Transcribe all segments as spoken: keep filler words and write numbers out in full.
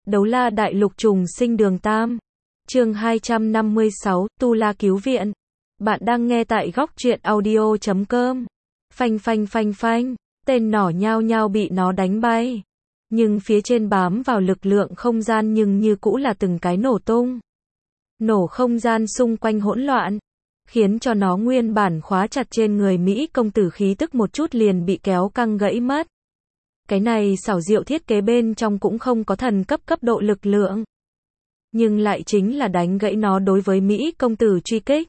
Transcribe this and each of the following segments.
Đấu la đại lục trùng sinh đường Tam. Chương hai trăm năm mươi sáu, Tu La cứu viện. Bạn đang nghe tại góc truyện audio chấm com. Phanh phanh phanh phanh, tên nỏ nhao nhao bị nó đánh bay. Nhưng phía trên bám vào lực lượng không gian nhưng như cũ là từng cái nổ tung. Nổ không gian xung quanh hỗn loạn, khiến cho nó nguyên bản khóa chặt trên người Mỹ công tử khí tức một chút liền bị kéo căng gãy mất. Cái này xảo diệu thiết kế bên trong cũng không có thần cấp cấp độ lực lượng, nhưng lại chính là đánh gãy nó đối với Mỹ công tử truy kích.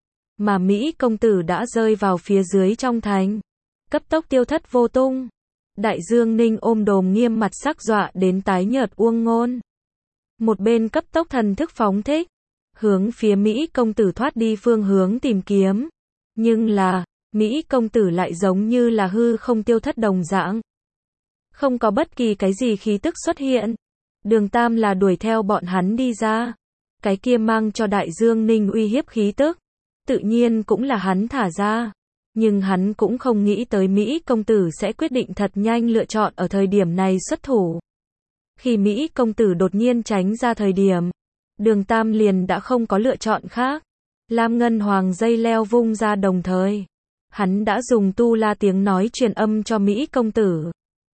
Mà Mỹ công tử đã rơi vào phía dưới trong thành, cấp tốc tiêu thất vô tung. Đại Dương Ninh ôm đồm nghiêm mặt sắc dọa đến tái nhợt uông ngôn. Một bên cấp tốc thần thức phóng thích, hướng phía Mỹ công tử thoát đi phương hướng tìm kiếm. Nhưng là, Mỹ công tử lại giống như là hư không tiêu thất đồng dạng. Không có bất kỳ cái gì khí tức xuất hiện. Đường Tam là đuổi theo bọn hắn đi ra. Cái kia mang cho Đại Dương Ninh uy hiếp khí tức, tự nhiên cũng là hắn thả ra. Nhưng hắn cũng không nghĩ tới Mỹ công tử sẽ quyết định thật nhanh lựa chọn ở thời điểm này xuất thủ. Khi Mỹ công tử đột nhiên tránh ra thời điểm, Đường Tam liền đã không có lựa chọn khác. Lam Ngân Hoàng dây leo vung ra đồng thời. Hắn đã dùng tu la tiếng nói truyền âm cho Mỹ công tử,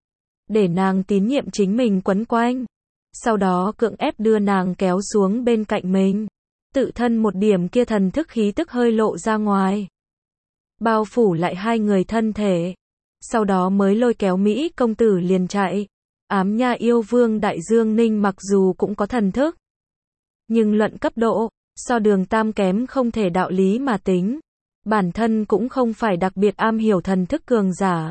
để nàng tín nhiệm chính mình quấn quanh. Sau đó cưỡng ép đưa nàng kéo xuống bên cạnh mình. Tự thân một điểm kia thần thức khí tức hơi lộ ra ngoài, bao phủ lại hai người thân thể. Sau đó mới lôi kéo Mỹ công tử liền chạy. Ám Nha yêu vương Đại Dương Ninh mặc dù cũng có thần thức, nhưng luận cấp độ, so Đường Tam kém không thể đạo lý mà tính. Bản thân cũng không phải đặc biệt am hiểu thần thức cường giả.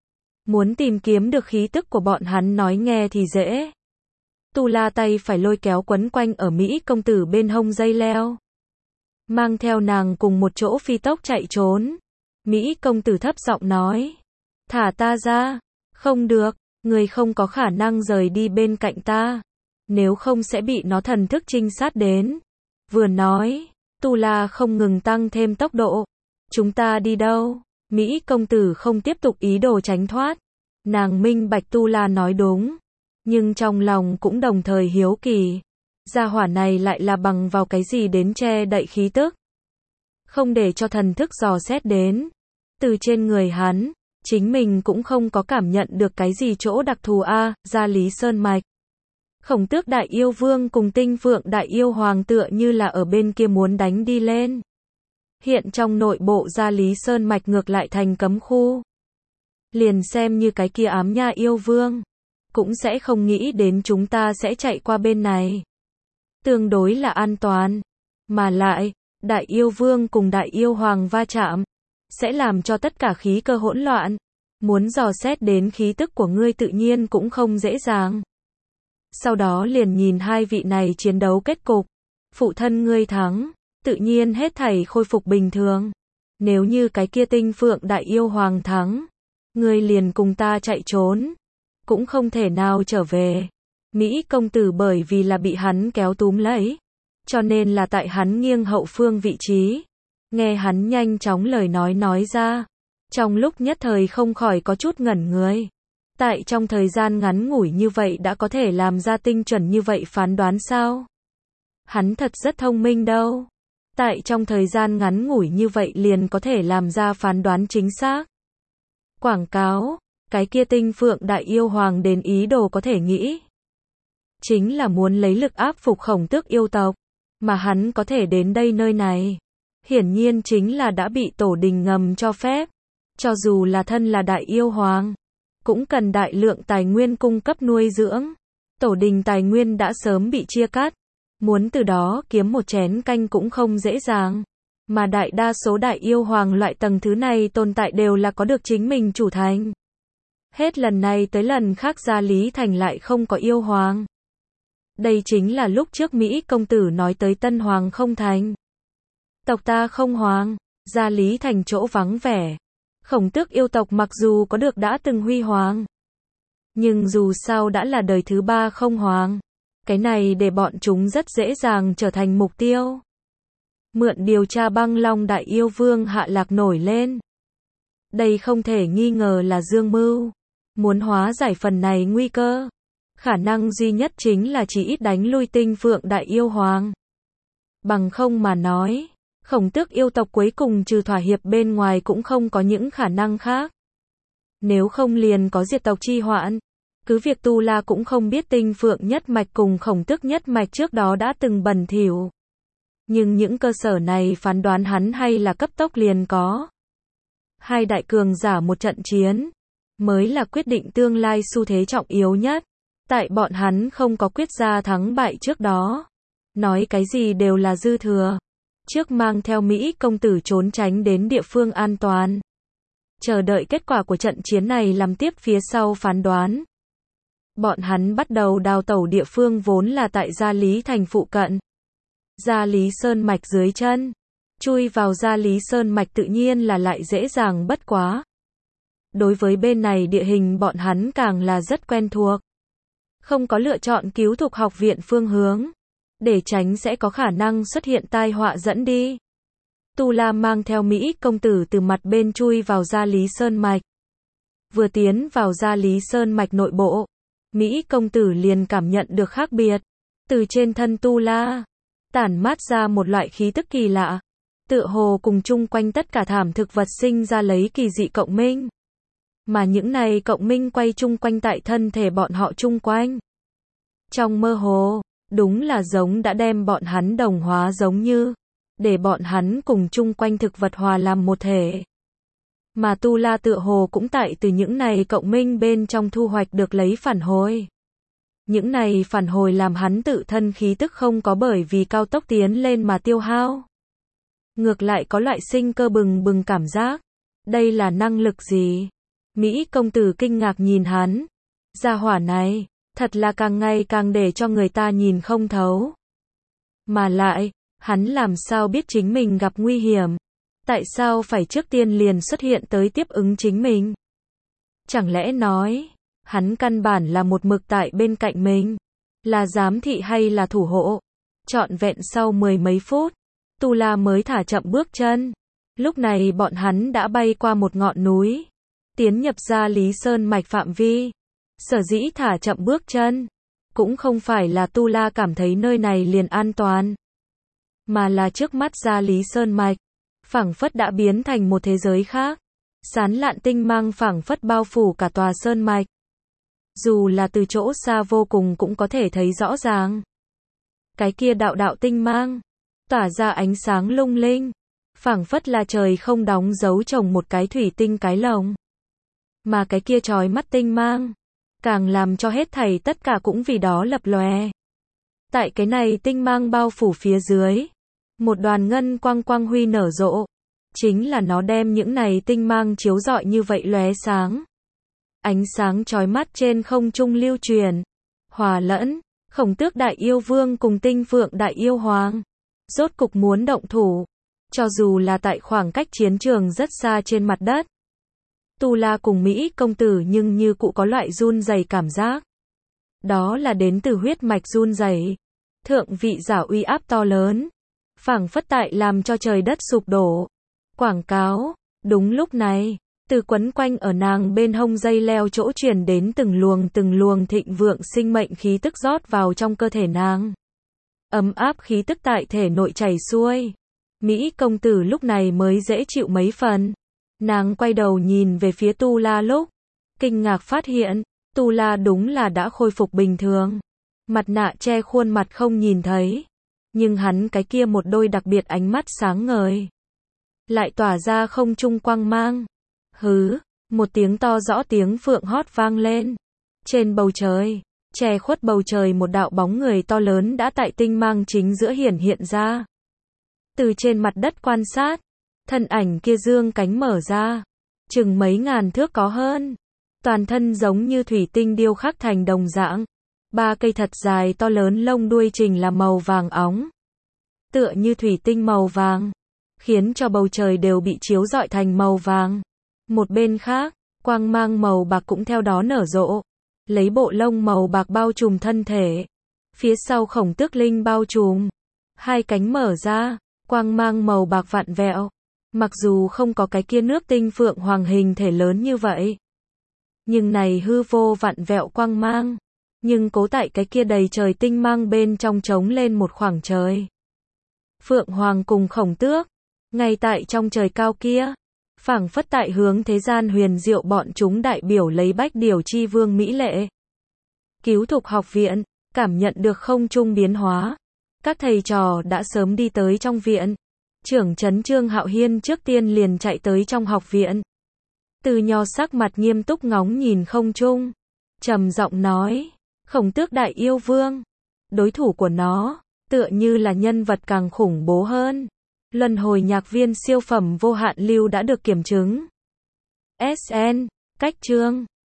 Muốn tìm kiếm được khí tức của bọn hắn nói nghe thì dễ. Tu La tay phải lôi kéo quấn quanh ở Mỹ công tử bên hông dây leo, mang theo nàng cùng một chỗ phi tốc chạy trốn. Mỹ công tử thấp giọng nói, thả ta ra. Không được, người không có khả năng rời đi bên cạnh ta, nếu không sẽ bị nó thần thức trinh sát đến. Vừa nói, Tu La không ngừng tăng thêm tốc độ. Chúng ta đi đâu? Mỹ công tử không tiếp tục ý đồ tránh thoát. Nàng minh bạch Tu La nói đúng, nhưng trong lòng cũng đồng thời hiếu kỳ. Gia hỏa này lại là bằng vào cái gì đến che đậy khí tức, không để cho thần thức dò xét đến. Từ trên người hắn, chính mình cũng không có cảm nhận được cái gì chỗ đặc thù a. À, Gia Lý Sơn Mạch. Khổng Tước Đại Yêu Vương cùng Tinh Phượng Đại Yêu Hoàng tựa như là ở bên kia muốn đánh đi lên. Hiện trong nội bộ Gia Lý Sơn Mạch ngược lại thành cấm khu. Liền xem như cái kia Ám Nha yêu vương, cũng sẽ không nghĩ đến chúng ta sẽ chạy qua bên này. Tương đối là an toàn. Mà lại, Đại Yêu Vương cùng Đại Yêu Hoàng va chạm, sẽ làm cho tất cả khí cơ hỗn loạn. Muốn dò xét đến khí tức của ngươi tự nhiên cũng không dễ dàng. Sau đó liền nhìn hai vị này chiến đấu kết cục. Phụ thân ngươi thắng, tự nhiên hết thảy khôi phục bình thường. Nếu như cái kia Tinh Phượng Đại Yêu Hoàng thắng, ngươi liền cùng ta chạy trốn, cũng không thể nào trở về. Mỹ công tử bởi vì là bị hắn kéo túm lấy, cho nên là tại hắn nghiêng hậu phương vị trí. Nghe hắn nhanh chóng lời nói nói ra, trong lúc nhất thời không khỏi có chút ngẩn người. Tại trong thời gian ngắn ngủi như vậy đã có thể làm ra tinh chuẩn như vậy phán đoán sao? Hắn thật rất thông minh đâu. Tại trong thời gian ngắn ngủi như vậy liền có thể làm ra phán đoán chính xác. Quảng cáo, cái kia Tinh Phượng Đại Yêu Hoàng đến ý đồ có thể nghĩ, chính là muốn lấy lực áp phục Khổng Tước yêu tộc. Mà hắn có thể đến đây nơi này, hiển nhiên chính là đã bị tổ đình ngầm cho phép. Cho dù là thân là Đại Yêu Hoàng, cũng cần đại lượng tài nguyên cung cấp nuôi dưỡng. Tổ đình tài nguyên đã sớm bị chia cắt, muốn từ đó kiếm một chén canh cũng không dễ dàng. Mà đại đa số Đại Yêu Hoàng loại tầng thứ này tồn tại đều là có được chính mình chủ thành. Hết lần này tới lần khác Gia Lý Thành lại không có yêu hoàng. Đây chính là lúc trước Mỹ công tử nói tới Tân Hoàng không thành. Tộc ta không hoàng, Gia Lý Thành chỗ vắng vẻ. Khổng Tước yêu tộc mặc dù có được đã từng huy hoàng, nhưng dù sao đã là đời thứ ba không hoàng. Cái này để bọn chúng rất dễ dàng trở thành mục tiêu. Mượn điều tra Băng Long Đại Yêu Vương hạ lạc nổi lên. Đây không thể nghi ngờ là dương mưu, muốn hóa giải phần này nguy cơ. Khả năng duy nhất chính là chỉ ít đánh lui tinh phượng đại yêu hoàng. Bằng không mà nói, Khổng Tước yêu tộc cuối cùng trừ thỏa hiệp bên ngoài cũng không có những khả năng khác. Nếu không liền có diệt tộc chi hoạn. Cứ việc Tu La cũng không biết tinh phượng nhất mạch cùng Khổng Tước nhất mạch trước đó đã từng bẩn thỉu. Nhưng những cơ sở này phán đoán hắn hay là cấp tốc liền có. Hai đại cường giả một trận chiến, mới là quyết định tương lai xu thế trọng yếu nhất. Tại bọn hắn không có quyết ra thắng bại trước đó. Nói cái gì đều là dư thừa. Trước mang theo Mỹ công tử trốn tránh đến địa phương an toàn. Chờ đợi kết quả của trận chiến này làm tiếp phía sau phán đoán. Bọn hắn bắt đầu đào tẩu địa phương vốn là tại Gia Lý Thành phụ cận. Gia Lý Sơn Mạch dưới chân. Chui vào Gia Lý Sơn Mạch tự nhiên là lại dễ dàng bất quá. Đối với bên này địa hình bọn hắn càng là rất quen thuộc. Không có lựa chọn cứu thục học viện phương hướng. Để tránh sẽ có khả năng xuất hiện tai họa dẫn đi. Tu La mang theo Mỹ công tử từ mặt bên chui vào Gia Lý Sơn Mạch. Vừa tiến vào Gia Lý Sơn Mạch nội bộ, Mỹ công tử liền cảm nhận được khác biệt. Từ trên thân Tu La, tản mát ra một loại khí tức kỳ lạ. Tựa hồ cùng chung quanh tất cả thảm thực vật sinh ra lấy kỳ dị cộng minh. Mà những này cộng minh quay chung quanh tại thân thể bọn họ chung quanh. Trong mơ hồ, đúng là giống đã đem bọn hắn đồng hóa giống như, để bọn hắn cùng chung quanh thực vật hòa làm một thể. Mà Tu La tựa hồ cũng tại từ những này cộng minh bên trong thu hoạch được lấy phản hồi. Những này phản hồi làm hắn tự thân khí tức không có bởi vì cao tốc tiến lên mà tiêu hao. Ngược lại có loại sinh cơ bừng bừng cảm giác. Đây là năng lực gì? Mỹ công tử kinh ngạc nhìn hắn. Gia hỏa này, thật là càng ngày càng để cho người ta nhìn không thấu. Mà lại, hắn làm sao biết chính mình gặp nguy hiểm? Tại sao phải trước tiên liền xuất hiện tới tiếp ứng chính mình? Chẳng lẽ nói, hắn căn bản là một mực tại bên cạnh mình? Là giám thị hay là thủ hộ? Trọn vẹn sau mười mấy phút, Tu La mới thả chậm bước chân. Lúc này bọn hắn đã bay qua một ngọn núi, tiến nhập Gia Lý Sơn Mạch phạm vi. Sở dĩ thả chậm bước chân, cũng không phải là Tu La cảm thấy nơi này liền an toàn, mà là trước mắt Gia Lý Sơn Mạch, phảng phất đã biến thành một thế giới khác. Sán lạn tinh mang phảng phất bao phủ cả tòa sơn mạch. Dù là từ chỗ xa vô cùng cũng có thể thấy rõ ràng. Cái kia đạo đạo tinh mang, tỏa ra ánh sáng lung linh, phảng phất là trời không đóng dấu trồng một cái thủy tinh cái lồng. Mà cái kia chói mắt tinh mang, càng làm cho hết thảy tất cả cũng vì đó lập lòe. Tại cái này tinh mang bao phủ phía dưới, một đoàn ngân quang quang huy nở rộ. Chính là nó đem những này tinh mang chiếu rọi như vậy lóe sáng. Ánh sáng chói mắt trên không trung lưu truyền, hòa lẫn, Khổng Tước đại yêu vương cùng Tinh Phượng đại yêu hoàng. Rốt cục muốn động thủ. Cho dù là tại khoảng cách chiến trường rất xa trên mặt đất. Tu La cùng Mỹ công tử nhưng như cụ có loại run rẩy cảm giác. Đó là đến từ huyết mạch run rẩy. Thượng vị giả uy áp to lớn. Phảng phất tại làm cho trời đất sụp đổ. Quảng cáo. Đúng lúc này, từ quấn quanh ở nàng bên hông dây leo chỗ truyền đến từng luồng từng luồng thịnh vượng sinh mệnh khí tức rót vào trong cơ thể nàng. Ấm áp khí tức tại thể nội chảy xuôi. Mỹ công tử lúc này mới dễ chịu mấy phần. Nàng quay đầu nhìn về phía Tu La lúc, kinh ngạc phát hiện, Tu La đúng là đã khôi phục bình thường. Mặt nạ che khuôn mặt không nhìn thấy. Nhưng hắn cái kia một đôi đặc biệt ánh mắt sáng ngời. Lại tỏa ra không trung quang mang. Hứ, một tiếng to rõ tiếng phượng hót vang lên. Trên bầu trời, che khuất bầu trời một đạo bóng người to lớn đã tại tinh mang chính giữa hiển hiện ra. Từ trên mặt đất quan sát, thân ảnh kia dương cánh mở ra, chừng mấy ngàn thước có hơn. Toàn thân giống như thủy tinh điêu khắc thành đồng dạng. Ba cây thật dài to lớn lông đuôi trình là màu vàng óng. Tựa như thủy tinh màu vàng, khiến cho bầu trời đều bị chiếu rọi thành màu vàng. Một bên khác, quang mang màu bạc cũng theo đó nở rộ, lấy bộ lông màu bạc bao trùm thân thể. Phía sau Khổng Tước linh bao trùm, hai cánh mở ra, quang mang màu bạc vặn vẹo. Mặc dù không có cái kia nước tinh phượng hoàng hình thể lớn như vậy, nhưng này hư vô vặn vẹo quang mang, Nhưng cố tại cái kia đầy trời tinh mang bên trong trống lên một khoảng trời. Phượng Hoàng cùng Khổng Tước, ngay tại trong trời cao kia, phảng phất tại hướng thế gian huyền diệu bọn chúng đại biểu lấy bách điều chi vương mỹ lệ. Cứu thục học viện, cảm nhận được không trung biến hóa. Các thầy trò đã sớm đi tới trong viện. Trưởng trấn Trương Hạo Hiên trước tiên liền chạy tới trong học viện. Từ Nho sắc mặt nghiêm túc ngóng nhìn không trung, trầm giọng nói, Khổng Tước đại yêu vương, đối thủ của nó, tựa như là nhân vật càng khủng bố hơn. Luân hồi nhạc viên siêu phẩm vô hạn lưu đã được kiểm chứng. ét en, cách chương